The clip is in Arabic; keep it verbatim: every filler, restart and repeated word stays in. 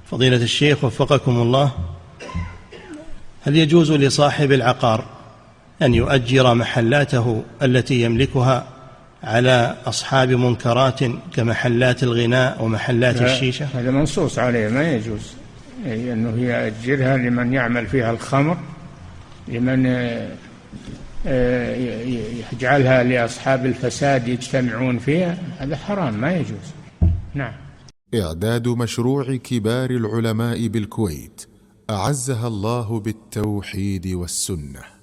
فضيلة الشيخ وفقكم الله، هل يجوز لصاحب العقار أن يؤجر محلاته التي يملكها على أصحاب منكرات كمحلات الغناء ومحلات الشيشة؟ هذا منصوص عليه، ما يجوز أنه يأجرها لمن يعمل فيها الخمر، لمن يجعلها لأصحاب الفساد يجتمعون فيها، هذا حرام ما يجوز. نعم. إعداد مشروع كبار العلماء بالكويت أعزها الله بالتوحيد والسنة.